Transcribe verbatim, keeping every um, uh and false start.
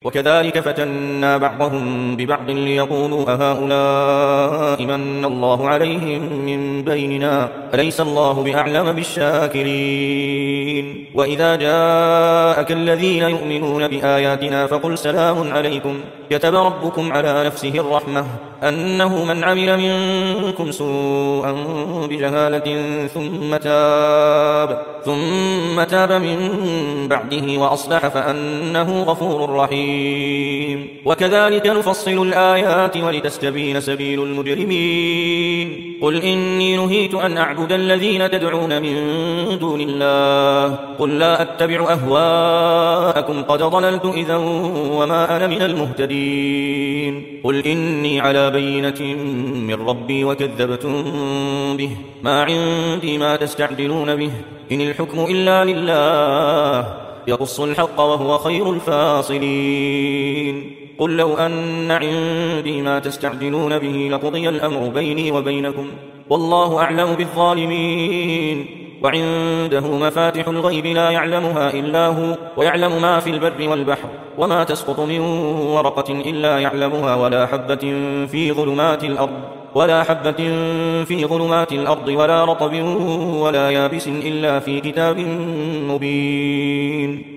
وكذلك فتنا بعضهم ببعض ليقولوا أهؤلاء من الله عليهم من بيننا أليس الله بأعلم بالشاكرين. وإذا جاءك الذين يؤمنون بآياتنا فقل سلام عليكم كتب ربكم على نفسه الرحمة أنه من عمل منكم سوءا بجهالة ثم تاب ثم تاب من بعده وأصلح فأنه غفور رحيم. وكذلك نفصل الآيات ولتستبين سبيل المجرمين. قل إني نهيت أن أعبد الذين تدعون من دون الله قل لا أتبع أهواءكم قد ضللت إذا وما أنا من المهتدين. قل إني على بينة من ربي وكذبتم به ما عندي ما تستعجلون به إن الحكم إلا لله يقص الحق وهو خير الفاصلين. قل لو أن عندي ما تستعجلون به لقضي الأمر بيني وبينكم والله أعلم بالظالمين. وعنده مفاتح الغيب لا يعلمها إلا هو ويعلم ما في البر والبحر وما تسقط من ورقة إلا يعلمها ولا حبة في ظلمات الأرض ولا حبة في ظلمات الأرض ولا رطب ولا يابس إلا في كتاب مبين.